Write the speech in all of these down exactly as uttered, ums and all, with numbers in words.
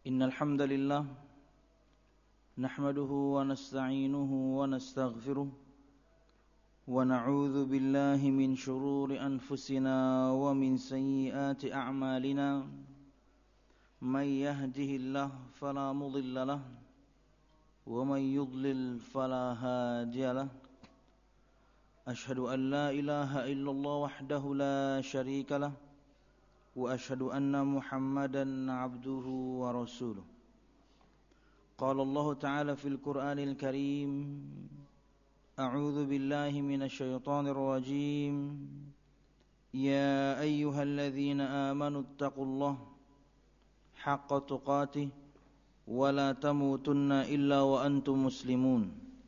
إن الحمد لله نحمده ونستعينه ونستغفره ونعوذ بالله من شرور أنفسنا ومن سيئات أعمالنا من يهده الله فلا مضل له ومن يضلل فلا هادي له أشهد أن لا إله إلا الله وحده لا شريك له وأشهد أن محمدا عبده ورسوله قال الله تعالى في القرآن الكريم أعوذ بالله من الشيطان الرجيم يا أيها الذين آمنوا اتقوا الله حق تقاته ولا تموتن إلا وأنتم مسلمون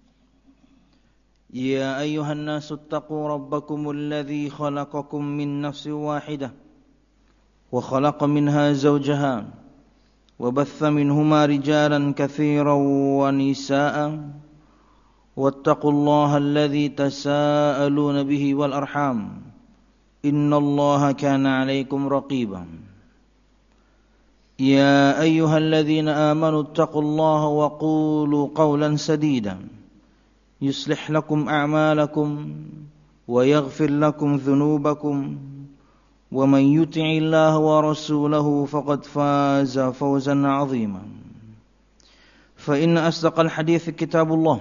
يا أيها الناس اتقوا ربكم الذي خلقكم من نفس واحدة وخلق منها زوجها وبث منهما رجالا كثيرا ونساء واتقوا الله الذي تساءلون به والأرحام إن الله كان عليكم رقيبا يا أيها الذين آمنوا اتقوا الله وقولوا قولا سديدا يصلح لكم أعمالكم ويغفر لكم ذنوبكم ومن يطع الله ورسوله فقد فاز فوزا عظيما فإن أصدق الحديث كتاب الله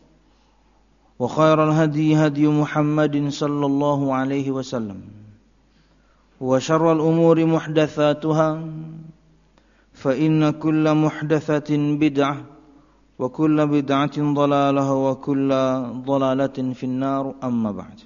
وخير الهدي هدي محمد صلى الله عليه وسلم وشر الأمور محدثاتها فإن كل محدثة بدعة وكل بدعة ضلالة وكل ضلالة في النار أما بعد.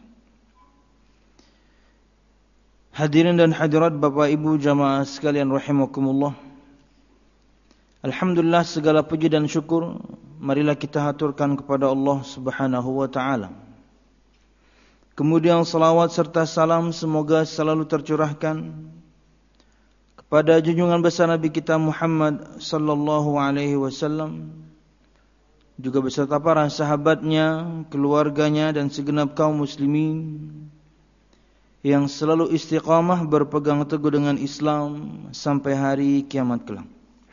Hadirin dan hadirat Bapak Ibu jamaah sekalian rahimakumullah. Alhamdulillah, segala puji dan syukur marilah kita haturkan kepada Allah Subhanahu wa taala. Kemudian salawat serta salam semoga selalu tercurahkan kepada junjungan besar Nabi kita Muhammad sallallahu alaihi wasallam, juga beserta para sahabatnya, keluarganya dan segenap kaum muslimin yang selalu istiqamah berpegang teguh dengan Islam sampai hari kiamat kelak.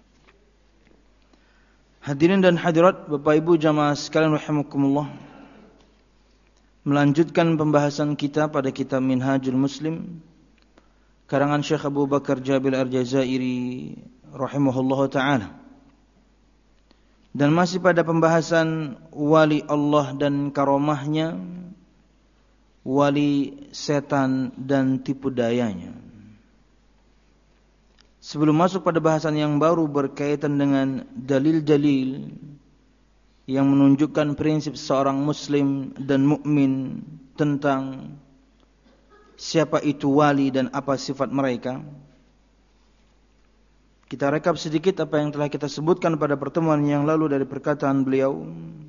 Hadirin dan hadirat Bapak Ibu jamaah sekalian rahimakumullah, melanjutkan pembahasan kita pada kitab Minhajul Muslim karangan Syekh Abu Bakar Jabil Al-Jazairi rahimahullahu taala. Dan masih pada pembahasan wali Allah dan karomahnya, wali setan dan tipu dayanya. Sebelum masuk pada bahasan yang baru berkaitan dengan dalil-dalil yang menunjukkan prinsip seorang muslim dan mukmin tentang siapa itu wali dan apa sifat mereka, kita rekap sedikit apa yang telah kita sebutkan pada pertemuan yang lalu dari perkataan beliau.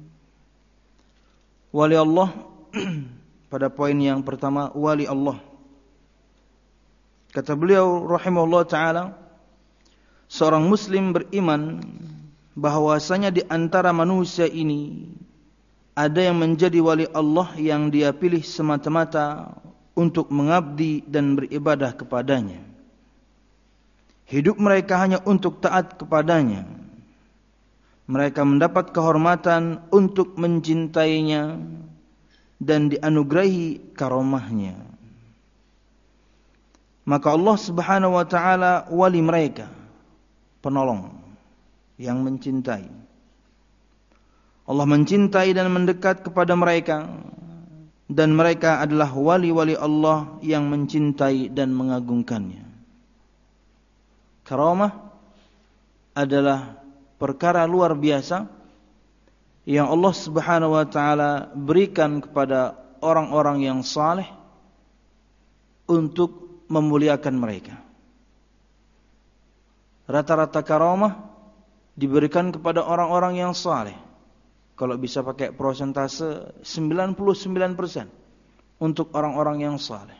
Wali Allah pada poin yang pertama, wali Allah. Kata beliau rahimahullah ta'ala, seorang muslim beriman bahwasanya di antara manusia ini ada yang menjadi wali Allah yang dia pilih semata-mata untuk mengabdi dan beribadah kepadanya. Hidup mereka hanya untuk taat kepadanya. Mereka mendapat kehormatan untuk mencintainya dan dianugerahi karomahnya. Maka Allah Subhanahu wa taala wali mereka, penolong yang mencintai. Allah mencintai dan mendekat kepada mereka, dan mereka adalah wali-wali Allah yang mencintai dan mengagungkannya. Karamah adalah perkara luar biasa yang Allah Subhanahu wa taala berikan kepada orang-orang yang saleh untuk memuliakan mereka. Rata-rata karamah diberikan kepada orang-orang yang saleh. Kalau bisa pakai persentase sembilan puluh sembilan persen untuk orang-orang yang saleh.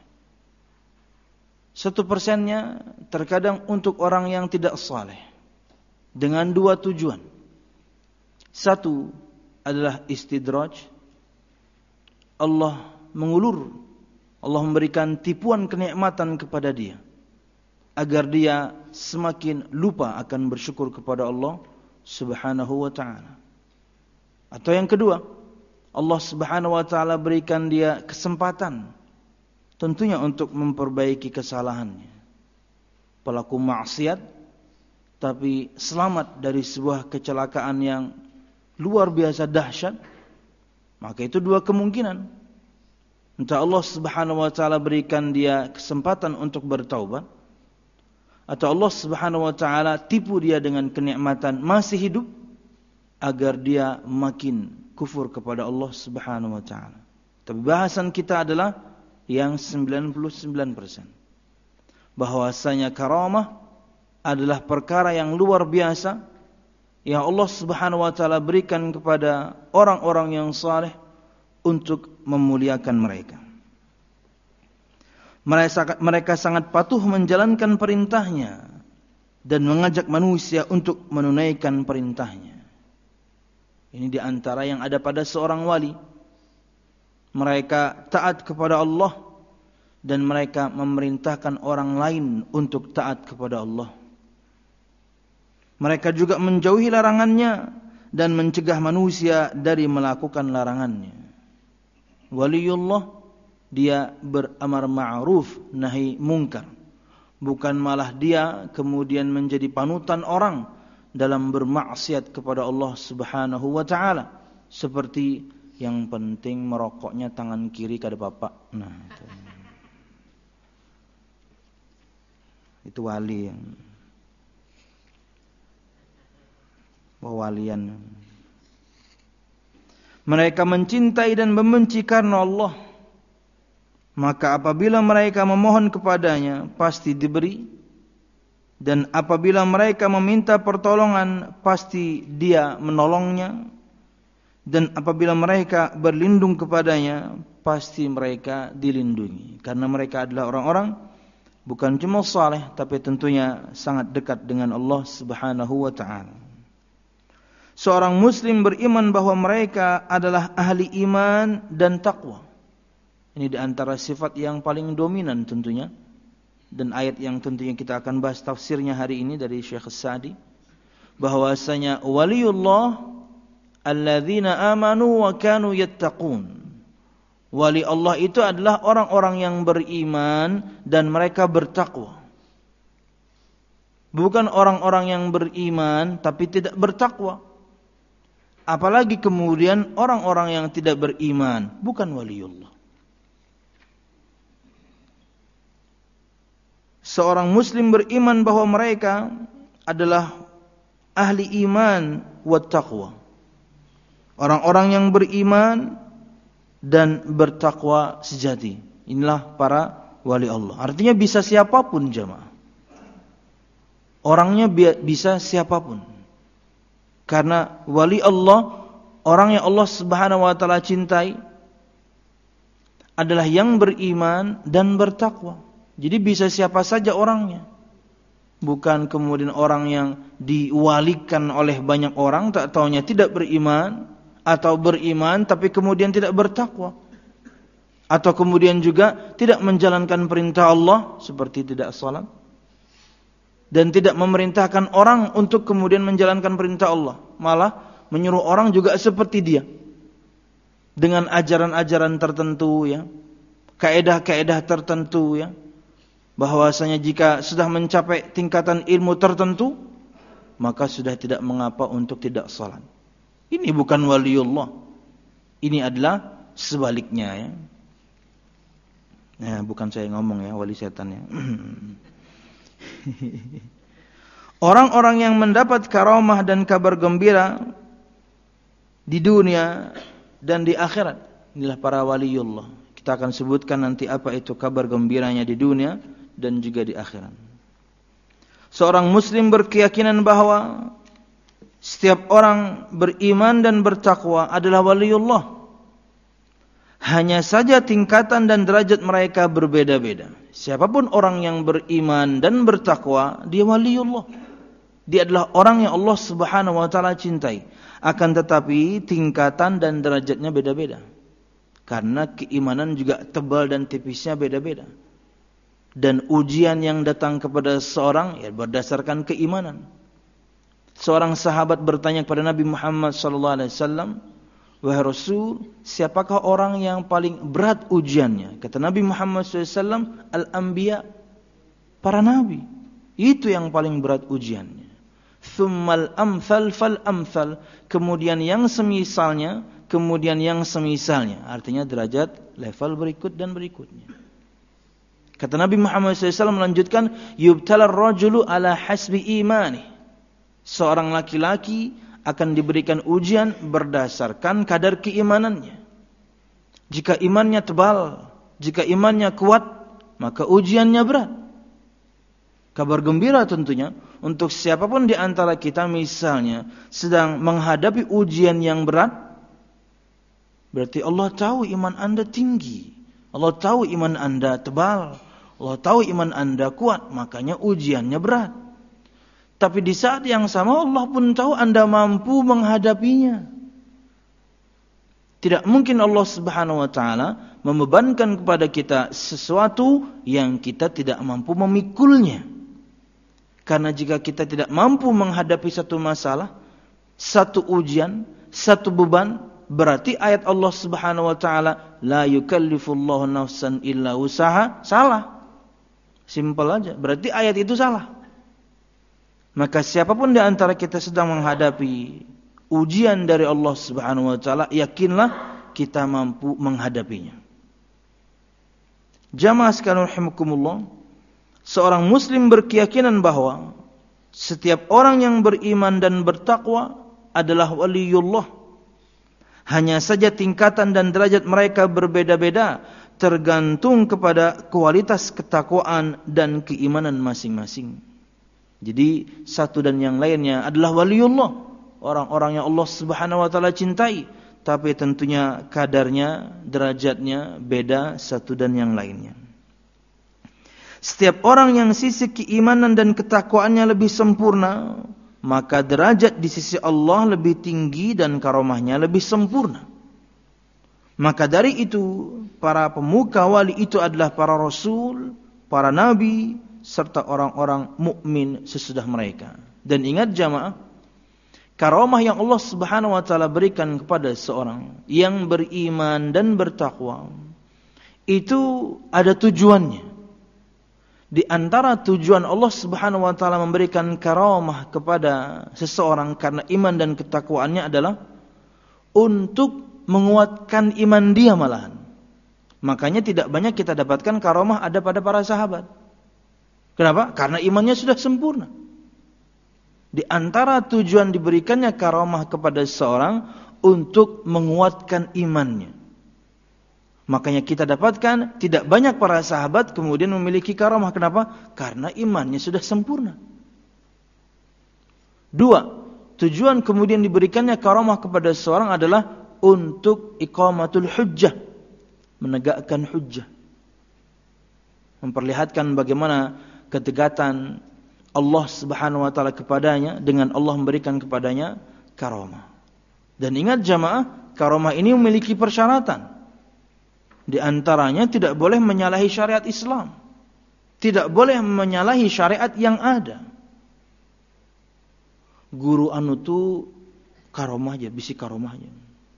Satu persennya terkadang untuk orang yang tidak saleh. Dengan dua tujuan. Satu adalah istidraj. Allah mengulur, Allah memberikan tipuan kenikmatan kepada dia agar dia semakin lupa akan bersyukur kepada Allah Subhanahu wa ta'ala. Atau yang kedua, Allah Subhanahu wa ta'ala berikan dia kesempatan tentunya untuk memperbaiki kesalahannya. Pelaku maksiat tapi selamat dari sebuah kecelakaan yang luar biasa dahsyat, maka itu dua kemungkinan. Entah Allah Subhanahu wa ta'ala berikan dia kesempatan untuk bertaubat, atau Allah Subhanahu wa ta'ala tipu dia dengan kenikmatan masih hidup agar dia makin kufur kepada Allah Subhanahu wa ta'ala. Tapi bahasan kita adalah yang sembilan puluh sembilan persen. Bahwasanya karamah adalah perkara yang luar biasa yang Allah Subhanahu wa ta'ala berikan kepada orang-orang yang saleh untuk memuliakan mereka. Mereka, mereka sangat patuh menjalankan perintahnya dan mengajak manusia untuk menunaikan perintahnya. Ini di antara yang ada pada seorang wali. Mereka taat kepada Allah dan mereka memerintahkan orang lain untuk taat kepada Allah. Mereka juga menjauhi larangannya dan mencegah manusia dari melakukan larangannya. Waliullah, dia beramar ma'ruf nahi mungkar. Bukan malah dia kemudian menjadi panutan orang dalam bermaksiat kepada Allah Subhanahu wa ta'ala. Seperti yang penting merokoknya tangan kiri kada bapak. Nah, itu. Itu wali yang walian. Mereka mencintai dan membenci karena Allah. Maka apabila mereka memohon kepadanya, pasti diberi. Dan apabila mereka meminta pertolongan, pasti dia menolongnya. Dan apabila mereka berlindung kepadanya, pasti mereka dilindungi. Karena mereka adalah orang-orang bukan cuma saleh, tapi tentunya sangat dekat dengan Allah Subhanahu wa ta'ala. Seorang muslim beriman bahwa mereka adalah ahli iman dan taqwa. Ini di antara sifat yang paling dominan tentunya. Dan ayat yang tentunya kita akan bahas tafsirnya hari ini dari Syekh As-Sa'di. Bahwasanya waliullah alladzina amanu wa kanu yattaqun. Wali Allah itu adalah orang-orang yang beriman dan mereka bertakwa. Bukan orang-orang yang beriman tapi tidak bertakwa. Apalagi kemudian orang-orang yang tidak beriman bukan waliullah. Seorang muslim beriman bahwa mereka adalah ahli iman wa taqwa. Orang-orang yang beriman dan bertakwa sejati. Inilah para wali Allah. Artinya bisa siapapun jemaah. Orangnya bisa siapapun. Karena wali Allah, orang yang Allah Subhanahu wa ta'ala cintai, adalah yang beriman dan bertakwa. Jadi bisa siapa saja orangnya. Bukan kemudian orang yang diwalikan oleh banyak orang, tak taunya tidak beriman, atau beriman tapi kemudian tidak bertakwa. Atau kemudian juga tidak menjalankan perintah Allah, seperti tidak salat. Dan tidak memerintahkan orang untuk kemudian menjalankan perintah Allah. Malah menyuruh orang juga seperti dia. Dengan ajaran-ajaran tertentu ya. Kaedah-kaedah tertentu ya. Bahwasanya jika sudah mencapai tingkatan ilmu tertentu, maka sudah tidak mengapa untuk tidak salat. Ini bukan waliullah. Ini adalah sebaliknya ya. Nah, bukan saya ngomong ya, wali setan ya. Orang-orang yang mendapat karamah dan kabar gembira di dunia dan di akhirat, inilah para waliullah. Kita akan sebutkan nanti apa itu kabar gembiranya di dunia dan juga di akhirat. Seorang muslim berkeyakinan bahwa setiap orang beriman dan bertakwa adalah waliullah. Hanya saja tingkatan dan derajat mereka berbeda-beda. Siapapun orang yang beriman dan bertakwa, dia waliullah. Dia adalah orang yang Allah Subhanahu wa ta'ala cintai. Akan tetapi tingkatan dan derajatnya beda-beda. Karena keimanan juga tebal dan tipisnya beda-beda. Dan ujian yang datang kepada seorang ya berdasarkan keimanan. Seorang sahabat bertanya kepada Nabi Muhammad sallallahu alaihi wasallam, "Wahai Rasul, siapakah orang yang paling berat ujiannya?" Kata Nabi Muhammad sallallahu alaihi wasallam, "Al-anbiya," para nabi. Itu yang paling berat ujiannya. Tsummal amsal fal amsal, kemudian yang semisalnya, kemudian yang semisalnya. Artinya derajat level berikut dan berikutnya. Kata Nabi Muhammad sallallahu alaihi wasallam melanjutkan, "Yubtalar rajulu ala hasbi imani." Seorang laki-laki akan diberikan ujian berdasarkan kadar keimanannya. Jika imannya tebal, jika imannya kuat, maka ujiannya berat. Kabar gembira tentunya untuk siapapun di antara kita misalnya sedang menghadapi ujian yang berat, berarti Allah tahu iman Anda tinggi, Allah tahu iman Anda tebal, Allah tahu iman Anda kuat, makanya ujiannya berat. Tapi di saat yang sama Allah pun tahu Anda mampu menghadapinya. Tidak mungkin Allah Subhanahu wa taala membebankan kepada kita sesuatu yang kita tidak mampu memikulnya. Karena jika kita tidak mampu menghadapi satu masalah, satu ujian, satu beban, berarti ayat Allah Subhanahu wa taala la yukallifullahu nafsan illa wusaha salah. Simpel aja. Berarti ayat itu salah. Maka siapapun di antara kita sedang menghadapi ujian dari Allah Subhanahu wa taala, yakinlah kita mampu menghadapinya. Jamaah sekalian rahimakumullah, seorang muslim berkeyakinan bahwa setiap orang yang beriman dan bertakwa adalah waliullah. Hanya saja tingkatan dan derajat mereka berbeda-beda, tergantung kepada kualitas ketakwaan dan keimanan masing-masing. Jadi satu dan yang lainnya adalah waliullah, orang-orang yang Allah Subhanahu wa taala cintai, tapi tentunya kadarnya, derajatnya beda satu dan yang lainnya. Setiap orang yang sisi keimanan dan ketakwaannya lebih sempurna, maka derajat di sisi Allah lebih tinggi dan karomahnya lebih sempurna. Maka dari itu, para pemuka wali itu adalah para rasul, para nabi, serta orang-orang mukmin sesudah mereka. Dan ingat jamaah, karomah yang Allah Subhanahu wa taala berikan kepada seorang yang beriman dan bertakwa, itu ada tujuannya. Di antara tujuan Allah Subhanahu wa taala memberikan karomah kepada seseorang karena iman dan ketakwaannya adalah untuk menguatkan iman dia malahan. Makanya tidak banyak kita dapatkan karomah ada pada para sahabat. Kenapa? Karena imannya sudah sempurna. Di antara tujuan diberikannya karomah kepada seseorang untuk menguatkan imannya. Makanya kita dapatkan tidak banyak para sahabat kemudian memiliki karomah. Kenapa? Karena imannya sudah sempurna. Dua, tujuan kemudian diberikannya karomah kepada seseorang adalah untuk iqamatul hujjah, menegakkan hujjah, memperlihatkan bagaimana kedekatan Allah Subhanahu wa taala kepadanya dengan Allah memberikan kepadanya karomah. Dan ingat jamaah, karomah ini memiliki persyaratan. Di antaranya tidak boleh menyalahi syariat Islam. Tidak boleh menyalahi syariat yang ada. Guru anu tu karomah aja, bisi karomah aja.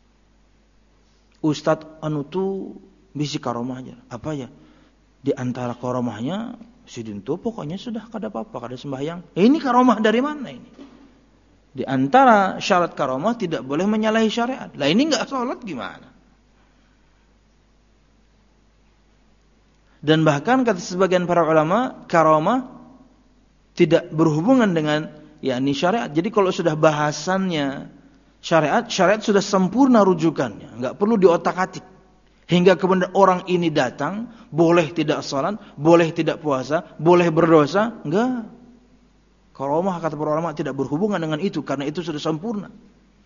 Ustadz anu tu bisi karomah aja. Apa ya? Di antara karomahnya sidin tu pokoknya sudah kada apa-apa, kada sembahyang. Eh, ini karomah dari mana ini? Di antara syarat karomah tidak boleh menyalahi syariat. Lah ini enggak salat gimana? Dan bahkan kata sebagian para ulama, karomah tidak berhubungan dengan yakni syariat. Jadi kalau sudah bahasannya syariat, syariat sudah sempurna rujukannya, enggak perlu diotak-atik. Hingga kemudian orang ini datang, boleh tidak salat, boleh tidak puasa, boleh berdosa, enggak. Karomah kata para ulama tidak berhubungan dengan itu karena itu sudah sempurna.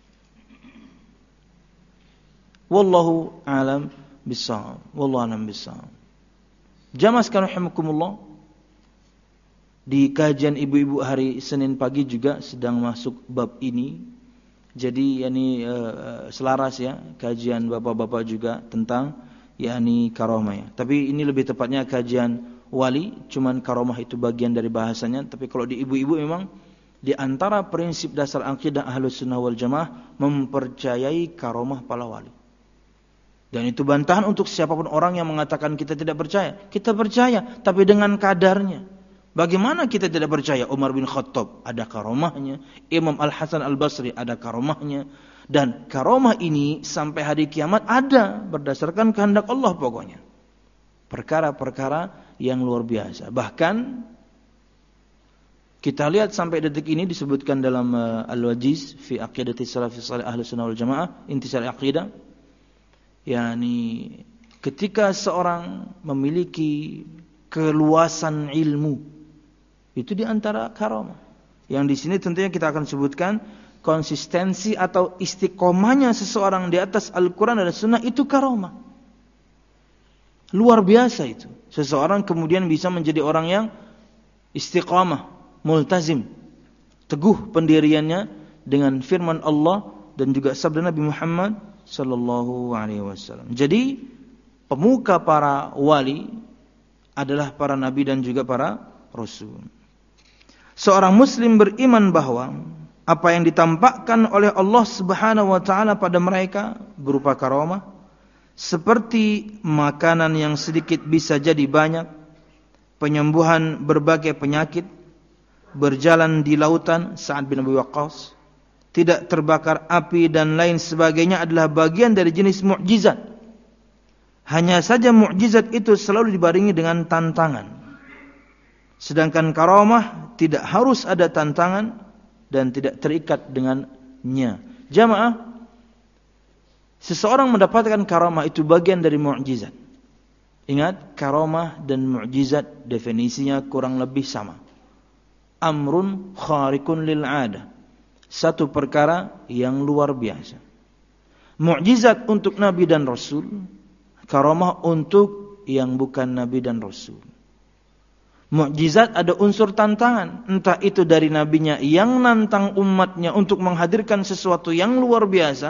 Wallahu a'lam bishawab. Wallahu a'lam bishawab. Jamaah sekalian rahimakumullah, di kajian ibu-ibu hari Senin pagi juga sedang masuk bab ini. Jadi yakni uh, selaras ya kajian bapak-bapak juga tentang yakni karomah ya. Tapi ini lebih tepatnya kajian wali, cuman karomah itu bagian dari bahasanya. Tapi kalau di ibu-ibu memang di antara prinsip dasar akidah Ahlus Sunnah wal Jamaah mempercayai karomah para wali. Dan itu bantahan untuk siapapun orang yang mengatakan kita tidak percaya. Kita percaya, tapi dengan kadarnya. Bagaimana kita tidak percaya? Umar bin Khattab ada karomahnya, Imam Al-Hasan Al-Basri ada karomahnya, dan karomah ini sampai hari kiamat ada berdasarkan kehendak Allah pokoknya. Perkara-perkara yang luar biasa. Bahkan kita lihat sampai detik ini disebutkan dalam uh, Al-Wajiz fi aqidati salafis salih Ahlus Sunnah wal Jamaah, intisar aqidah. Yani ketika seorang memiliki keluasan ilmu, itu di antara karamah. Yang di sini tentunya kita akan sebutkan konsistensi atau istiqomahnya seseorang di atas Al-Quran dan Sunnah, itu karamah. Luar biasa itu. Seseorang kemudian bisa menjadi orang yang istiqamah, multazim, teguh pendiriannya dengan firman Allah dan juga sabda Nabi Muhammad sallallahu alaihi wasallam. Jadi pemuka para wali adalah para nabi dan juga para rasul. Seorang muslim beriman bahwa apa yang ditampakkan oleh Allah Subhanahu wa taala pada mereka berupa karamah, seperti makanan yang sedikit bisa jadi banyak, penyembuhan berbagai penyakit, berjalan di lautan Sa'ad bin Abi Waqqas, tidak terbakar api dan lain sebagainya adalah bagian dari jenis mukjizat. Hanya saja mukjizat itu selalu dibarengi dengan tantangan. Sedangkan karamah tidak harus ada tantangan dan tidak terikat dengannya. Jamaah, seseorang mendapatkan karamah itu bagian dari mukjizat. Ingat, karamah dan mukjizat definisinya kurang lebih sama. Amrun khariqun lil 'adah. Satu perkara yang luar biasa. Mukjizat untuk nabi dan rasul, karamah untuk yang bukan nabi dan rasul. Mukjizat ada unsur tantangan, entah itu dari nabinya yang nantang umatnya untuk menghadirkan sesuatu yang luar biasa,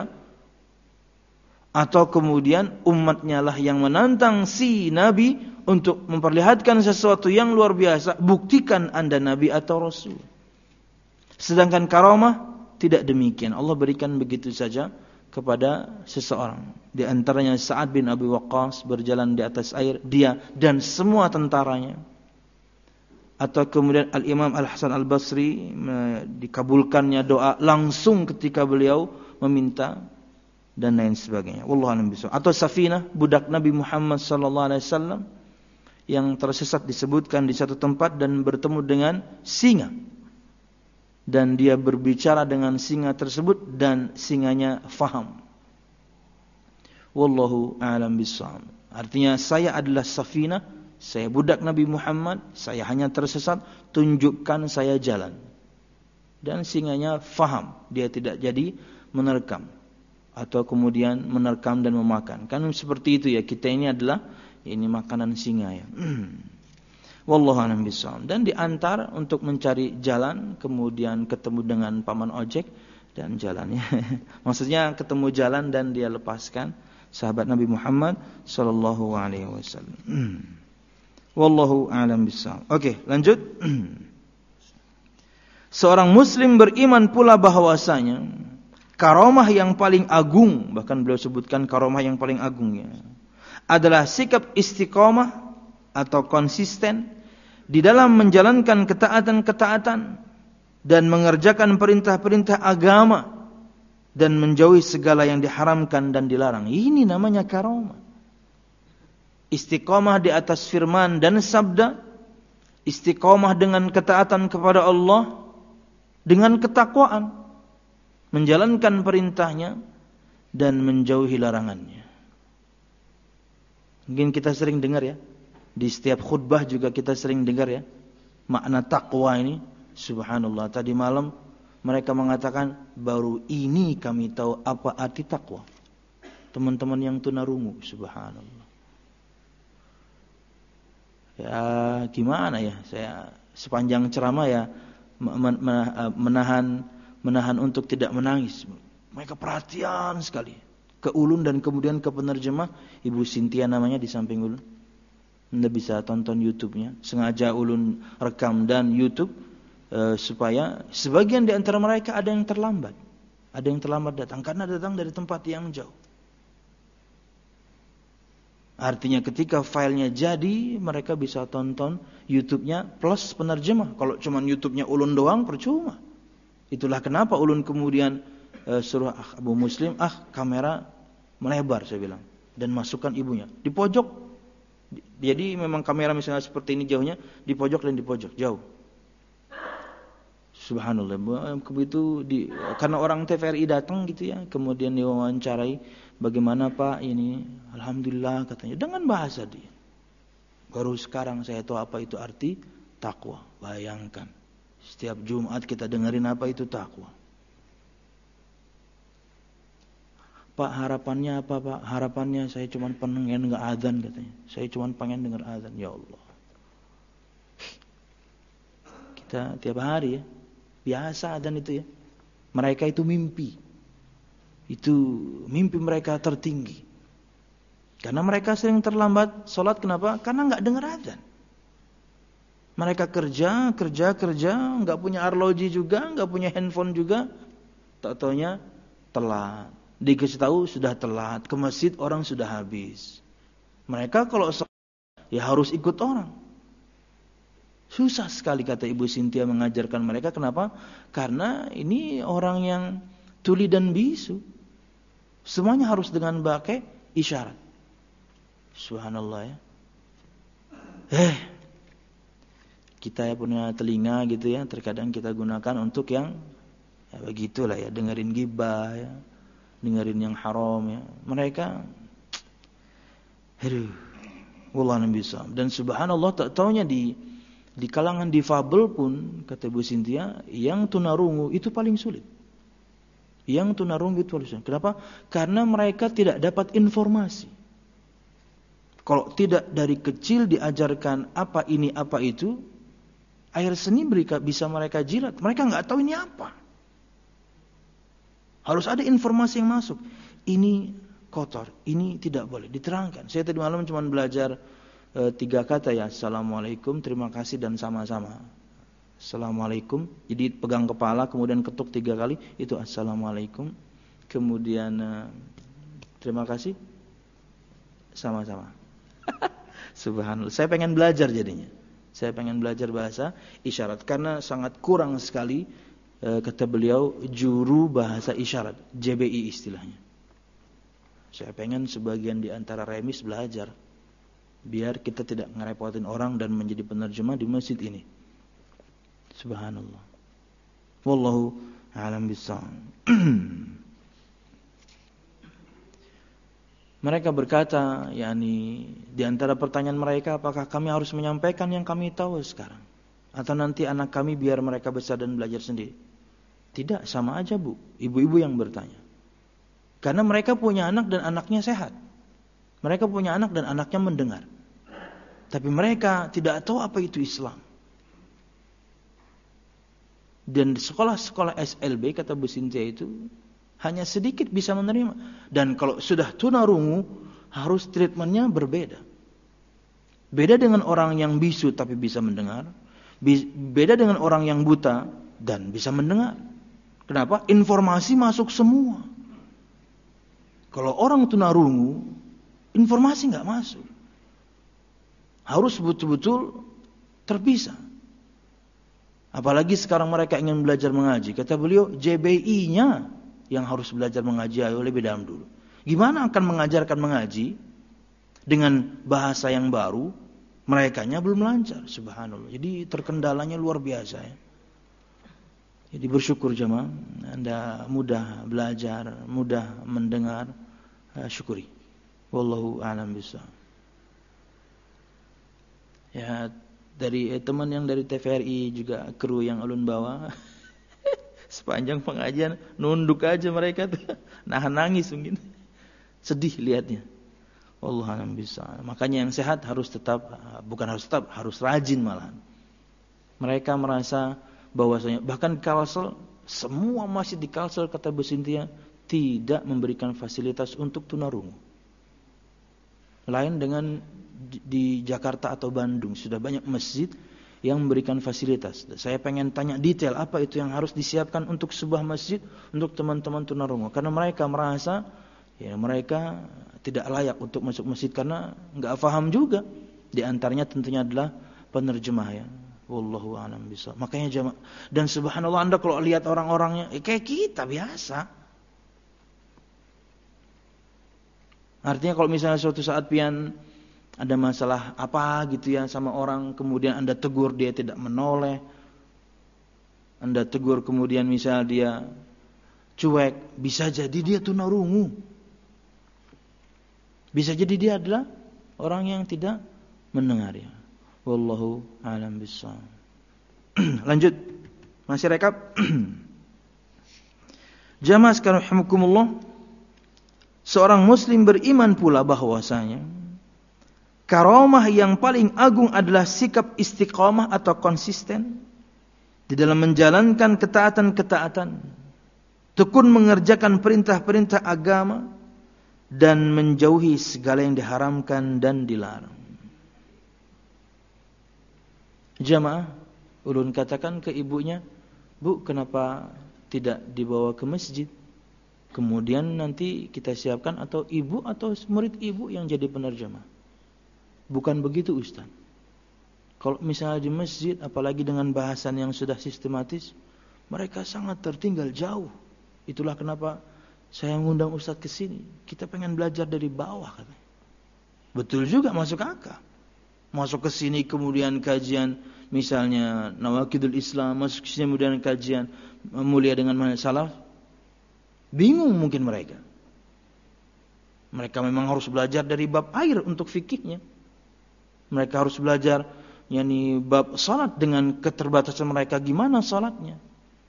atau kemudian umatnya lah yang menantang si nabi untuk memperlihatkan sesuatu yang luar biasa, buktikan Anda nabi atau rasul. Sedangkan karamah tidak demikian. Allah berikan begitu saja kepada seseorang. Di antaranya Sa'ad bin Abi Waqqas berjalan di atas air, dia dan semua tentaranya. Atau kemudian Al-Imam Al-Hasan Al-Basri, dikabulkannya doa langsung ketika beliau meminta, dan lain sebagainya. Wallahu a'lam bishawab. Atau Safinah, budak Nabi Muhammad sallallahu alaihi wasallam yang tersesat disebutkan di satu tempat dan bertemu dengan singa. Dan dia berbicara dengan singa tersebut dan singanya faham. Wallahu a'lam bishawab. Artinya saya adalah Safinah, saya budak Nabi Muhammad, saya hanya tersesat, tunjukkan saya jalan. Dan singanya faham, dia tidak jadi menerkam atau kemudian menerkam dan memakan. Kan seperti itu ya, kita ini adalah ini makanan singa ya. Wallahu a'lam bishawab. Dan diantar untuk mencari jalan, kemudian ketemu dengan paman ojek dan jalannya. Maksudnya ketemu jalan dan dia lepaskan sahabat Nabi Muhammad sallallahu alaihi wasallam. Wallahu a'lam bishawab. Oke, lanjut. Seorang muslim beriman pula bahwasanya karamah yang paling agung, bahkan beliau sebutkan karamah yang paling agung ya, adalah sikap istiqamah atau konsisten di dalam menjalankan ketaatan-ketaatan dan mengerjakan perintah-perintah agama dan menjauhi segala yang diharamkan dan dilarang. Ini namanya karamah. Istiqamah di atas firman dan sabda, istiqamah dengan ketaatan kepada Allah, dengan ketakwaan, menjalankan perintahnya dan menjauhi larangannya. Mungkin kita sering dengar ya, di setiap khutbah juga kita sering dengar ya, makna takwa ini. Subhanallah, tadi malam mereka mengatakan baru ini kami tahu apa arti takwa. Teman-teman yang tunarungu, subhanallah. Ya gimana ya, saya sepanjang ceramah ya menahan menahan untuk tidak menangis. Mereka perhatian sekali ke ulun dan kemudian ke penerjemah, Ibu Sintia namanya di samping ulun. Anda bisa tonton YouTube-nya. Sengaja ulun rekam dan YouTube e, supaya sebagian di antara mereka ada yang terlambat. Ada yang terlambat datang karena datang dari tempat yang jauh. Artinya ketika filenya jadi, mereka bisa tonton YouTube-nya plus penerjemah. Kalau cuma YouTube-nya ulun doang, percuma. Itulah kenapa ulun kemudian e, suruh ah, Abu Muslim, ah kamera melebar saya bilang. Dan masukkan ibunya. Di pojok. Jadi memang kamera misalnya seperti ini jauhnya, di pojok dan di pojok, jauh. Subhanallah. Begitu di, karena orang T V R I datang gitu ya, kemudian diwawancarai, bagaimana Pak ini? Alhamdulillah katanya, dengan bahasa dia. Baru sekarang saya tahu apa itu arti takwa. Bayangkan, setiap Jumat kita dengerin apa itu takwa. Pak harapannya apa Pak? Harapannya saya cuma pengen dengar azan katanya. Saya cuma pengen dengar azan. Ya Allah. Kita tiap hari ya. Biasa azan itu ya. Mereka itu mimpi. Itu mimpi mereka tertinggi. Karena mereka sering terlambat sholat. Kenapa? Karena nggak dengar azan. Mereka kerja, kerja, kerja. Nggak punya arloji juga. Nggak punya handphone juga. Tak taunya telat. Dikasih tahu sudah telat, ke masjid orang sudah habis. Mereka kalau sholat, ya harus ikut orang. Susah sekali kata Ibu Sintia mengajarkan mereka. Kenapa? Karena ini orang yang tuli dan bisu. Semuanya harus dengan pakai isyarat. Subhanallah ya. Eh, kita punya telinga gitu ya. Terkadang kita gunakan untuk yang ya begitulah ya, dengerin gibah ya. Dengerin yang haram ya. Mereka aduh, wallah nabi bisa. Dan subhanallah tak taunya di di kalangan difabel pun kata Bu Sintia, yang tunarungu itu paling sulit. Yang tunarungu itu paling sulit. Kenapa? Karena mereka tidak dapat informasi. Kalau tidak dari kecil diajarkan apa ini apa itu, air seni bisa mereka jilat. Mereka nggak tahu ini apa. Harus ada informasi yang masuk. Ini kotor, ini tidak boleh diterangkan. Saya tadi malam cuma belajar e, tiga kata ya. Assalamualaikum, terima kasih dan sama-sama. Assalamualaikum. Jadi pegang kepala kemudian ketuk tiga kali. Itu assalamualaikum. Kemudian e, terima kasih. Sama-sama. Subhanallah. Saya pengen belajar jadinya. Saya pengen belajar bahasa isyarat. Karena sangat kurang sekali kata beliau juru bahasa isyarat, J B I istilahnya. Saya pengen sebagian di antara remis belajar biar kita tidak ngerepotin orang dan menjadi penerjemah di masjid ini. Subhanallah. Wallahu a'lam bishawab. Mereka berkata, yakni di antara pertanyaan mereka, apakah kami harus menyampaikan yang kami tahu sekarang atau nanti anak kami biar mereka besar dan belajar sendiri? Tidak, sama aja Bu, ibu-ibu yang bertanya. Karena mereka punya anak dan anaknya sehat. Mereka punya anak dan anaknya mendengar. Tapi mereka tidak tahu apa itu Islam. Dan sekolah-sekolah S L B, kata Bu Sintia itu, hanya sedikit bisa menerima. Dan kalau sudah tunarungu, harus treatmentnya berbeda. Beda dengan orang yang bisu tapi bisa mendengar. Beda dengan orang yang buta dan bisa mendengar. Kenapa? Informasi masuk semua. Kalau orang tunarungu, informasi nggak masuk. Harus betul-betul terpisah. Apalagi sekarang mereka ingin belajar mengaji. Kata beliau, J B I-nya yang harus belajar mengaji, ayo lebih dalam dulu. Gimana akan mengajarkan mengaji dengan bahasa yang baru? Merekanya belum lancar, subhanallah. Jadi terkendalanya luar biasa ya. Jadi bersyukur jemaah, Anda mudah belajar, mudah mendengar, syukuri. Wallahu a'lam bishawab. Ya, dari eh, teman yang dari T V R I juga kru yang ulun bawa. Sepanjang pengajian nunduk aja mereka tuh, nahan nangis mungkin. Sedih lihatnya. Wallahu a'lam bishawab. Makanya yang sehat harus tetap, bukan harus tetap, harus rajin malahan. Mereka merasa bahwasanya bahkan Kalsel, semua masjid di Kalsel kata Bu Sintia tidak memberikan fasilitas untuk tunarungu. Lain dengan di Jakarta atau Bandung sudah banyak masjid yang memberikan fasilitas. Saya pengen tanya detail apa itu yang harus disiapkan untuk sebuah masjid untuk teman-teman tunarungu, karena mereka merasa ya mereka tidak layak untuk masuk masjid karena enggak paham juga. Di antaranya tentunya adalah penerjemah ya. Wallahu a'lam bishawab. Makanya jamaah, dan subhanallah Anda kalau lihat orang-orangnya eh, kayak kita biasa. Artinya kalau misalnya suatu saat pian ada masalah apa gitu ya sama orang, kemudian Anda tegur dia tidak menoleh, Anda tegur kemudian misal dia cuek, bisa jadi dia tunarungu, bisa jadi dia adalah orang yang tidak mendengar ya. Wallahu a'lam bishawab. Lanjut, masih rekap. Jamaah sekalian rahimakumullah, seorang muslim beriman pula bahwasanya karamah yang paling agung adalah sikap istiqamah atau konsisten di dalam menjalankan ketaatan-ketaatan, tekun mengerjakan perintah-perintah agama, dan menjauhi segala yang diharamkan dan dilarang. Jamaah, ulun katakan ke ibunya, "Bu, kenapa tidak dibawa ke masjid? Kemudian nanti kita siapkan atau ibu atau murid ibu yang jadi penerjemah." Bukan begitu Ustaz. Kalau misalnya di masjid, apalagi dengan bahasan yang sudah sistematis, mereka sangat tertinggal jauh. Itulah kenapa saya mengundang Ustaz ke sini. Kita pengen belajar dari bawah katanya. Betul juga, masuk akal. Masuk ke sini kemudian kajian misalnya Nawaqidul Islam, masuk ke sini kemudian kajian mulia dengan manhaj salaf. Bingung mungkin mereka. Mereka memang harus belajar dari bab air untuk fikihnya. Mereka harus belajar yakni bab salat dengan keterbatasan mereka, gimana salatnya.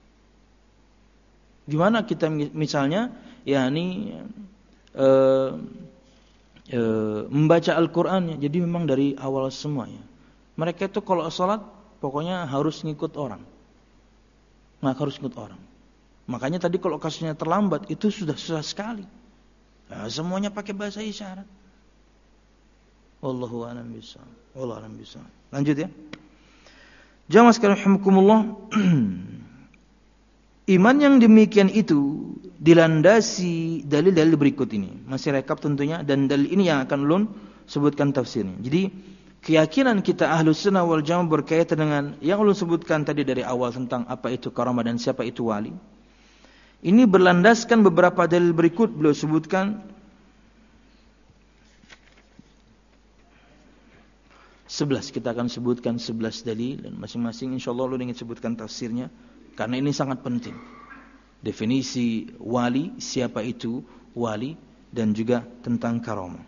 Gimana kita misalnya yakni eh, eh, membaca Al-Qur'annya. Jadi memang dari awal semuanya. Mereka itu kalau salat pokoknya harus ngikut orang. Nah, harus ngikut orang. Makanya tadi kalau kasusnya terlambat itu sudah susah sekali. Nah, semuanya pakai bahasa isyarat. Wallahu a'lam bishawab. Wallahu a'lam bishawab. Lanjut ya. Jamaah sekalian rahimakumullah. Iman yang demikian itu dilandasi dalil-dalil berikut ini. Masih rekap tentunya, dan dalil ini yang akan ulun sebutkan tafsirnya. Jadi keyakinan kita Ahlus Sunnah wal Jamaah berkaitan dengan yang ulun sebutkan tadi dari awal tentang apa itu karamah dan siapa itu wali. Ini berlandaskan beberapa dalil berikut. Beliau sebutkan sebelas, kita akan sebutkan sebelas dalil, dan masing-masing insyaallah ulun ingin sebutkan tafsirnya karena ini sangat penting. Definisi wali, siapa itu wali, dan juga tentang karamah.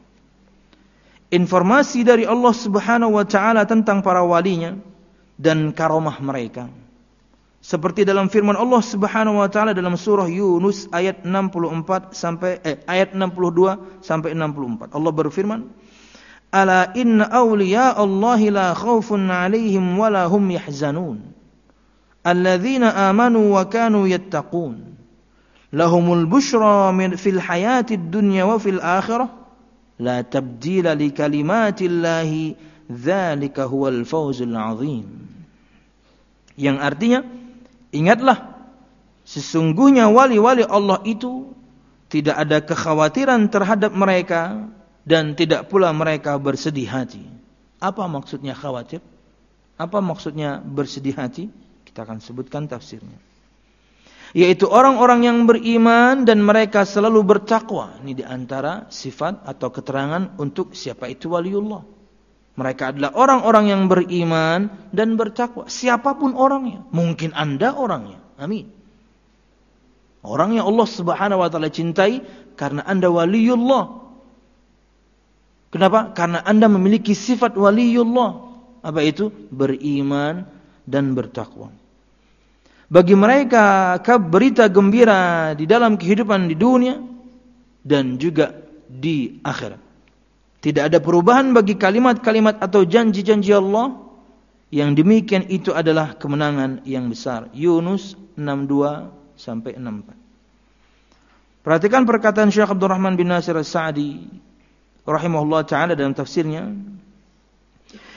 Informasi dari Allah Subhanahu wa taala tentang para walinya dan karamah mereka. Seperti dalam firman Allah Subhanahu wa taala dalam surah Yunus ayat enam puluh empat sampai eh, ayat enam puluh dua sampai enam puluh empat. Allah berfirman, "Ala inna awliya Allahi la khaufun 'alaihim wa la hum yahzanun. Alladzina amanu wa kanu yattaqun. Lahumul busyra min fil hayatid dunya wa fil akhirah. La tabdila li kalimatillahi dzalika huwal fawzul 'adzim." Yang artinya, ingatlah, sesungguhnya wali-wali Allah itu tidak ada kekhawatiran terhadap mereka dan tidak pula mereka bersedih hati. Apa maksudnya khawatir? Apa maksudnya bersedih hati? Kita akan sebutkan tafsirnya. Yaitu orang-orang yang beriman dan mereka selalu bertakwa. Ini diantara sifat atau keterangan untuk siapa itu waliullah. Mereka adalah orang-orang yang beriman dan bertakwa. Siapapun orangnya. Mungkin Anda orangnya. Amin. Orang yang Allah Subhanahu wa taala cintai karena Anda waliullah. Kenapa? Karena Anda memiliki sifat waliullah. Apa itu? Beriman dan bertakwa. Bagi mereka berita gembira di dalam kehidupan di dunia dan juga di akhirat. Tidak ada perubahan bagi kalimat-kalimat atau janji-janji Allah. Yang demikian itu adalah kemenangan yang besar. Yunus enam puluh dua sampai enam puluh empat. Perhatikan perkataan Syekh Abdurrahman bin Nasir As-Sa'di rahimahullah ta'ala dalam tafsirnya.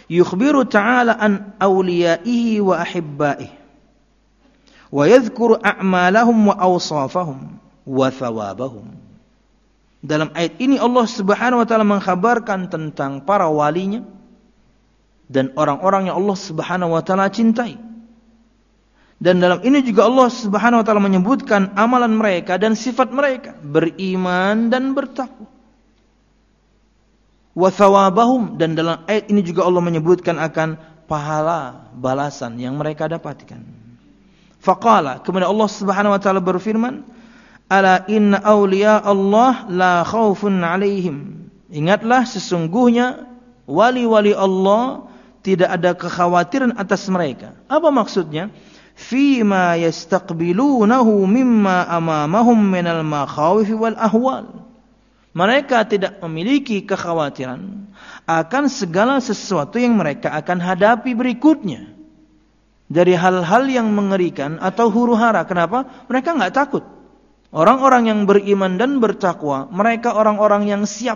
yukhbiru ta'ala an awliyaihi wa ahibbaihi wa yadhkuru a'malahum wa awsafahum wa thawabahum. Dalam ayat ini Allah Subhanahu wa taala mengkhabarkan tentang para walinya dan orang-orang yang Allah Subhanahu wa taala cintai. Dan dalam ini juga Allah Subhanahu wa taala menyebutkan amalan mereka dan sifat mereka, beriman dan bertakwa. Wa thawabahum, dan dalam ayat ini juga Allah menyebutkan akan pahala balasan yang mereka dapatkan. Faqala, kemudian Allah Subhanahu wa taala berfirman, ala inna awliya Allah la khaufun alaihim. Ingatlah, sesungguhnya wali-wali Allah tidak ada kekhawatiran atas mereka. Apa maksudnya? Fima yastaqbilunahu mimma amamahum minal makhawif wal ahwal. Mereka tidak memiliki kekhawatiran akan segala sesuatu yang mereka akan hadapi berikutnya, dari hal-hal yang mengerikan atau huru-hara. Kenapa? Mereka enggak takut. Orang-orang yang beriman dan bertakwa, mereka orang-orang yang siap.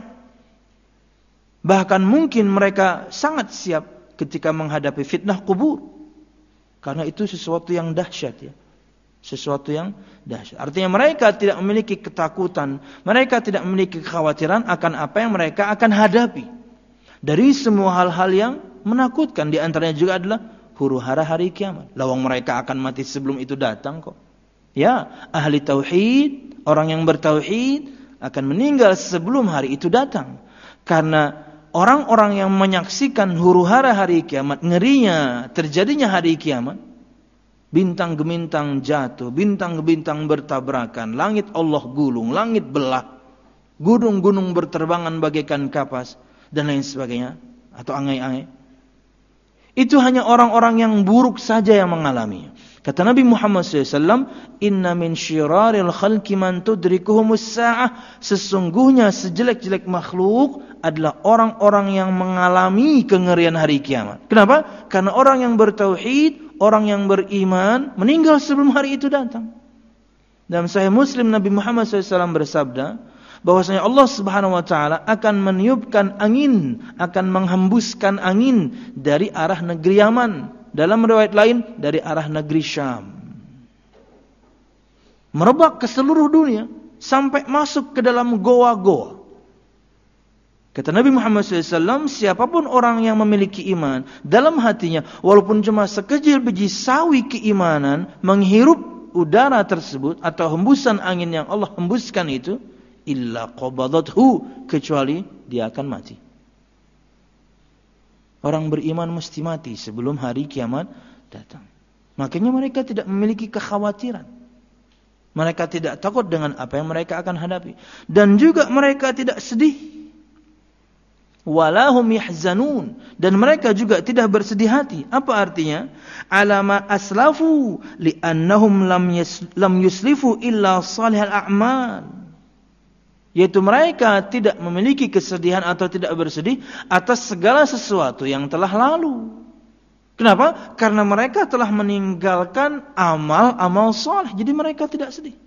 Bahkan mungkin mereka sangat siap ketika menghadapi fitnah kubur. Karena itu sesuatu yang dahsyat, ya. Sesuatu yang dahsyat. Artinya mereka tidak memiliki ketakutan, mereka tidak memiliki kekhawatiran akan apa yang mereka akan hadapi. Dari semua hal-hal yang menakutkan, di antaranya juga adalah huru-hara hari kiamat. Lawang mereka akan mati sebelum itu datang kok. Ya, ahli tauhid, orang yang bertauhid akan meninggal sebelum hari itu datang. Karena orang-orang yang menyaksikan huru-hara hari kiamat, ngerinya terjadinya hari kiamat, bintang gemintang jatuh, bintang gemintang bertabrakan, langit Allah gulung, langit belah, gunung-gunung berterbangan bagaikan kapas, dan lain sebagainya, atau angai-angai. Itu hanya orang-orang yang buruk saja yang mengalaminya. Kata Nabi Muhammad shallallahu alaihi wasallam, inna min syiraril khalqi man tudrikuhumus sa'ah. Sesungguhnya sejelek-jelek makhluk adalah orang-orang yang mengalami kengerian hari kiamat. Kenapa? Karena orang yang bertauhid, orang yang beriman, meninggal sebelum hari itu datang. Dalam Sahih Muslim, Nabi Muhammad shallallahu alaihi wasallam bersabda, bahwasanya Allah Subhanahu wa taala akan meniupkan angin, akan menghembuskan angin dari arah negeri Yaman. Dalam riwayat lain, dari arah negeri Syam. Merebak ke seluruh dunia, sampai masuk ke dalam goa-goa. Kata Nabi Muhammad shallallahu alaihi wasallam, siapapun orang yang memiliki iman dalam hatinya, walaupun cuma sekecil biji sawi keimanan, menghirup udara tersebut atau hembusan angin yang Allah hembuskan itu, illa qabadathu, kecuali dia akan mati. Orang beriman mesti mati sebelum hari kiamat datang. Makanya mereka tidak memiliki kekhawatiran. Mereka tidak takut dengan apa yang mereka akan hadapi. Dan juga mereka tidak sedih. Walahum yahzanun. Dan mereka juga tidak bersedih hati. Apa artinya? Alama aslafu li'annahum lam yuslifu illa salihal a'mal. Yaitu mereka tidak memiliki kesedihan atau tidak bersedih atas segala sesuatu yang telah lalu. Kenapa? Karena mereka telah meninggalkan amal-amal saleh. Jadi mereka tidak sedih.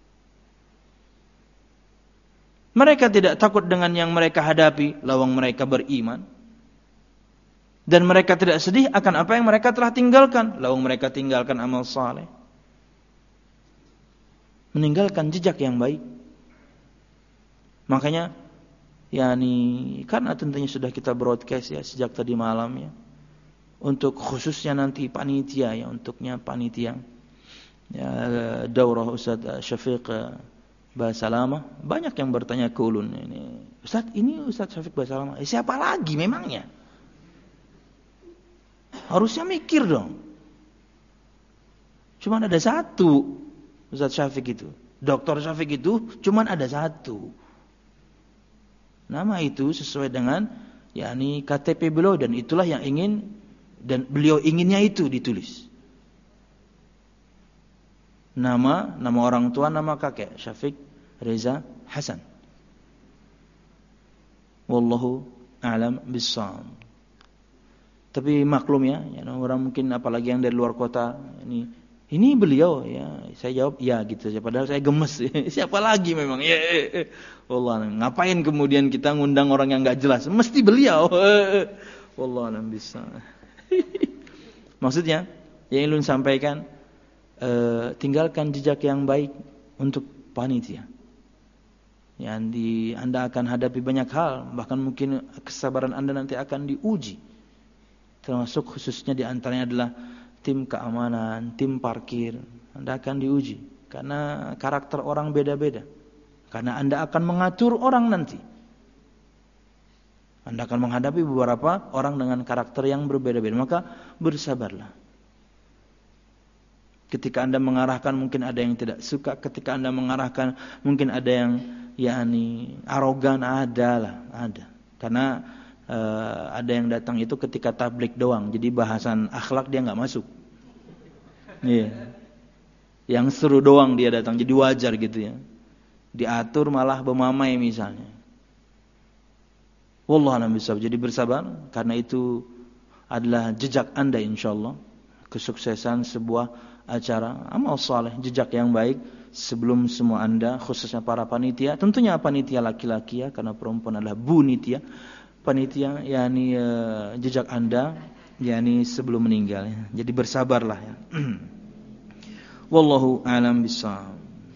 Mereka tidak takut dengan yang mereka hadapi, lawang mereka beriman. Dan mereka tidak sedih akan apa yang mereka telah tinggalkan, lawang mereka tinggalkan amal saleh. Meninggalkan jejak yang baik. Makanya, yakni karena tentunya sudah kita broadcast ya sejak tadi malam ya, untuk khususnya nanti panitia ya, untuknya panitia ya, daurah Ustaz Syafiq Basalamah, banyak yang bertanya ke ulun ini, Ustaz ini Ustaz Syafiq Basalamah, eh, siapa lagi memangnya? Harusnya mikir dong. Cuman ada satu Ustaz Syafiq itu, Doktor Syafiq itu cuman ada satu. Nama itu sesuai dengan yakni K T P beliau, dan itulah yang ingin dan beliau inginnya itu ditulis. Nama, nama orang tua, nama kakek, Syafiq Reza Hasan. Wallahu a'lam bissawab. Tapi maklum ya, ya, orang mungkin apalagi yang dari luar kota ini, ini beliau ya, saya jawab ya gitu saja. Padahal saya gemes. Siapa lagi memang? Ya, Allah, ngapain kemudian kita ngundang orang yang enggak jelas? Mesti beliau. Wallahu a'lam bishawab. Maksudnya yang ingin sampaikan, uh, tinggalkan jejak yang baik untuk panitia. Yang di, Anda akan hadapi banyak hal, bahkan mungkin kesabaran Anda nanti akan diuji. Termasuk khususnya di antaranya adalah tim keamanan, tim parkir. Anda akan diuji karena karakter orang beda-beda. Karena Anda akan mengatur orang nanti. Anda akan menghadapi beberapa orang dengan karakter yang berbeda-beda. Maka bersabarlah. Ketika Anda mengarahkan mungkin ada yang tidak suka. Ketika Anda mengarahkan mungkin ada yang yakni arogan. Ada lah. Ada. Karena uh, ada yang datang itu ketika tablik doang. Jadi bahasan akhlak dia nggak masuk. Iya. Yeah. Yang seru doang dia datang. Jadi wajar gitu ya. Diatur malah bermamai misalnya. Wallahu a'lam bishawab. Jadi bersabar karena itu adalah jejak Anda insyaallah kesuksesan sebuah acara amal saleh, jejak yang baik sebelum semua Anda khususnya para panitia, tentunya panitia laki-laki ya karena perempuan adalah bunitia. Panitia yakni uh, jejak Anda yakni sebelum meninggal ya. Jadi bersabarlah ya. Wallahu a'lam bishawab.